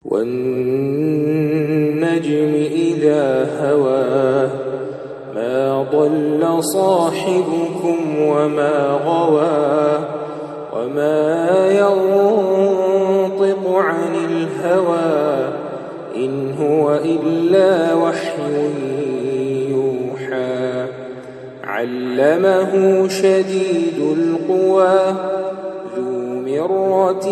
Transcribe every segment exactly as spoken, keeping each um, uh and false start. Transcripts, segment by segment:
والنجم إذا هوى ما ضل صاحبكم وما غوى وما ينطق عن الهوى إن هو إلا وحي يوحى علمه شديد القوى ذو مرة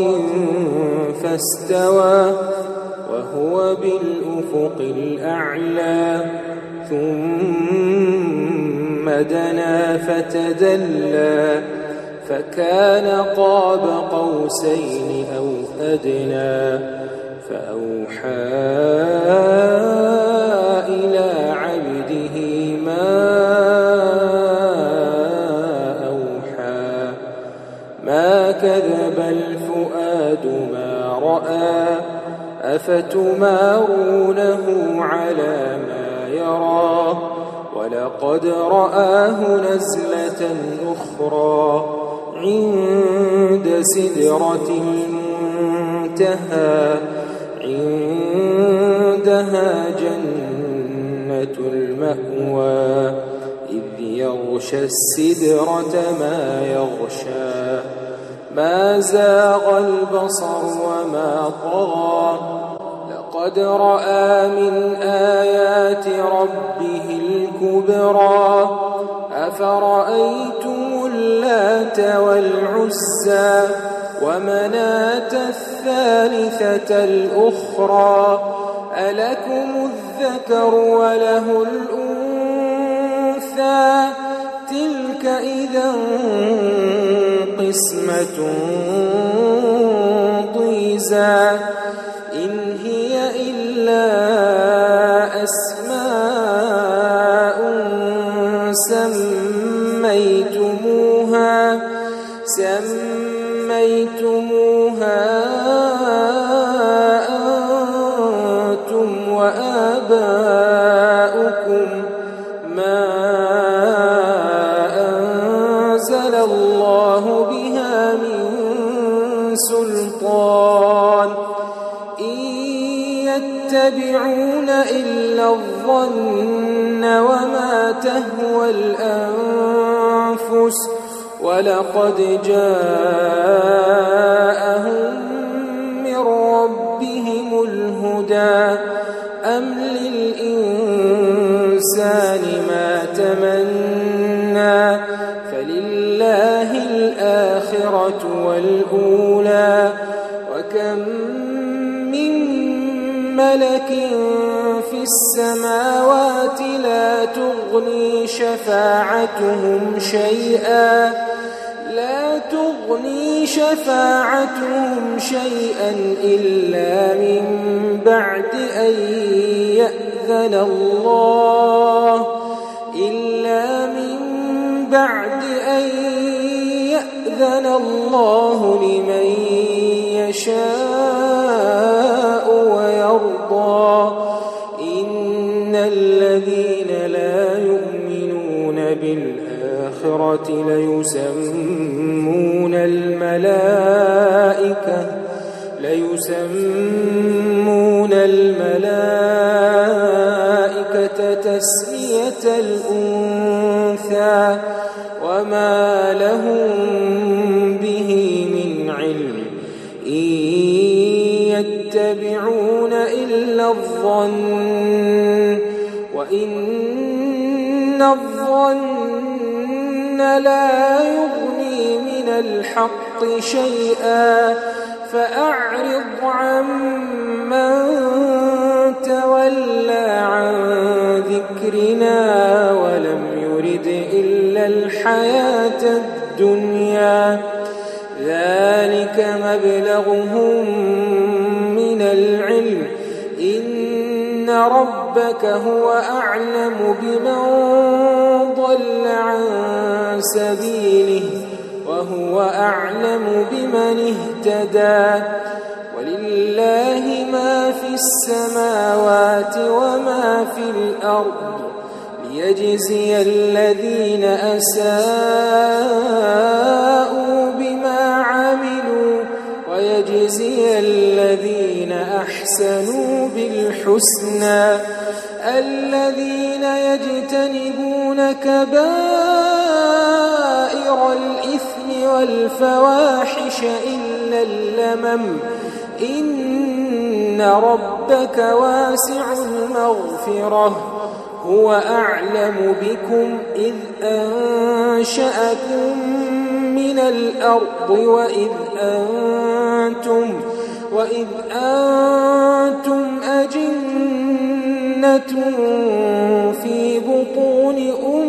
فاستوى وهو بالأفق الأعلى ثم دنا فتدلى فكان قاب قوسين أو أدنى فأوحى إلى عبده ما أوحى ما كذب الفؤاد ما رأى أفتمارونه على ما يرى ولقد رآه نزلة أخرى عند سدرة المنتهى عندها جنة المأوى إذ يغشى السدرة ما يغشى ما زاغ البصر وما طغى لقد رأى من آيات ربه الكبرى أفرأيتم اللات والعزى ومناة الثالثة الأخرى ألكم الذكر وله الأنثى تلك إذا قسمة ضيزى إن هي إلا أسماء سميتموها سميتموها أنتم وآباؤكم ما أنزل الله بها من سلطان إن يتبعون إلا الظن وما تهوى الأنفس ولقد جاءهم من ربهم الهدى أم للإنسان ما تمنى فلله الآخرة والأولى وكم من ملك في السماوات لا تغني شفاعتهم شيئا لا تغني شفاعتهم شيئا إلا من بعد أن يأذن الله إلا من بعد أن يأذن الله لمن يشاء ويرضى إن الذين لا يؤمنون بالآخرة ليسمون الملائكة ليسمون الملائكة تسمية الأنثى وما لهم به من علم إن يتبعون إلا الظن وإن الظن لا يغني من الحق شيئا فأعرض عمن تولى عن ذكرنا ولم يرد إلا الحياة الدنيا ذلك مبلغهم من العلم إن ربك هو أعلم بمن ضل عن سبيله وهو أعلم بمن اهتدى ولله ما في السماوات وما في الأرض ليجزي الذين أساءوا بما عملوا ويجزي الذين للذين أحسنوا بالحسنى الذين يجتنبون كبائر الإثم والفواحش إلا اللمم إن ربك واسع المغفرة هو أعلم بكم إذ أنشأكم من الأرض وإذ أنتم وإذ أنتم أجنة في بطون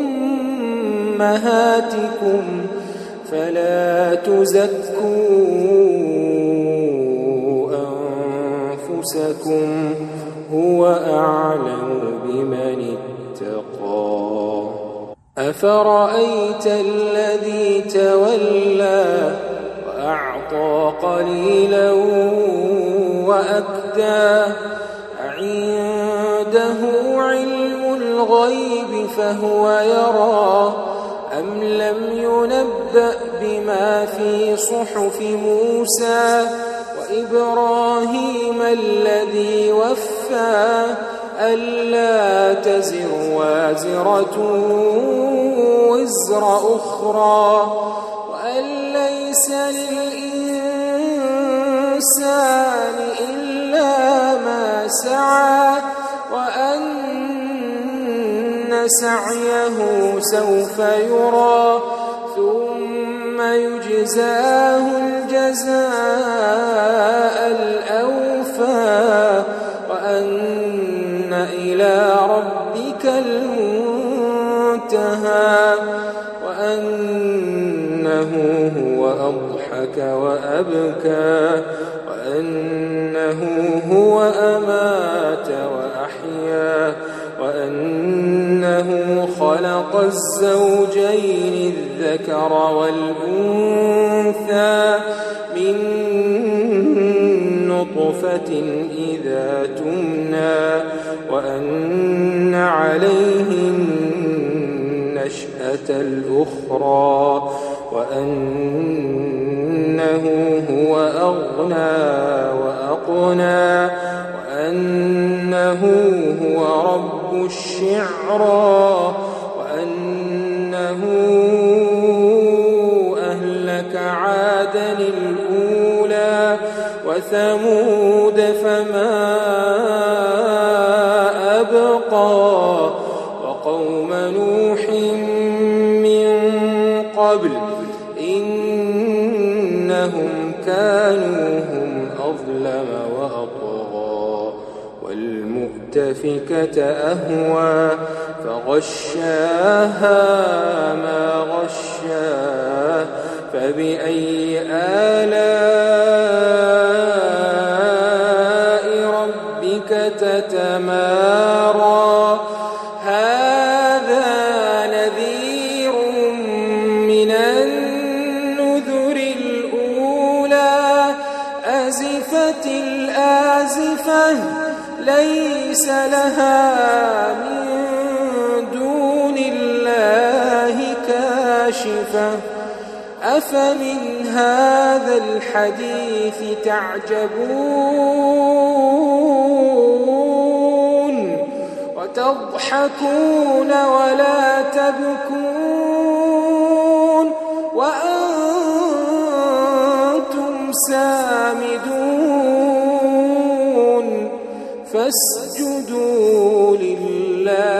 أمهاتكم فلا تزكوا أنفسكم هو أعلم بمن اتقى أفرأيت الذي تولى وأعطى قليلا وأكدى عنده علم الغيب فهو يرى أم لم ينبأ بما في صحف موسى وإبراهيم الذي وفى ألا تزر وازرة وزر أخرى وأن ليس للإنسان إلا ما سعى وأن سعيه سوف يرى ثم يجزاه الجزاء الأوفى وأن إلى ربك المنتهى وأنه هو أضحك وأبكى وأنه هو أمات وأحيا وأنه خلق الزوجين الذكر والأنثى من نطفة إذا تمنى وأن عليه النشأة الأخرى وأنه هو أغنى وأقنى وأنه هو رب الشعرى وأنه أهلك عادا الأولى وثمود فما أبقى وقوم نوح من قبل إنهم كانوا هم أظلم وأطغى والمؤتفكة أهوى فغشاها ما غشا فبأي آلاء ربك تتمارى هذا نذير من النذر الأولى أزفت الآزفة ليس لها من دون الله كاشفة أفمن هذا الحديث تعجبون وتضحكون ولا تبكون وأنتم سامدون فاسجدوا لله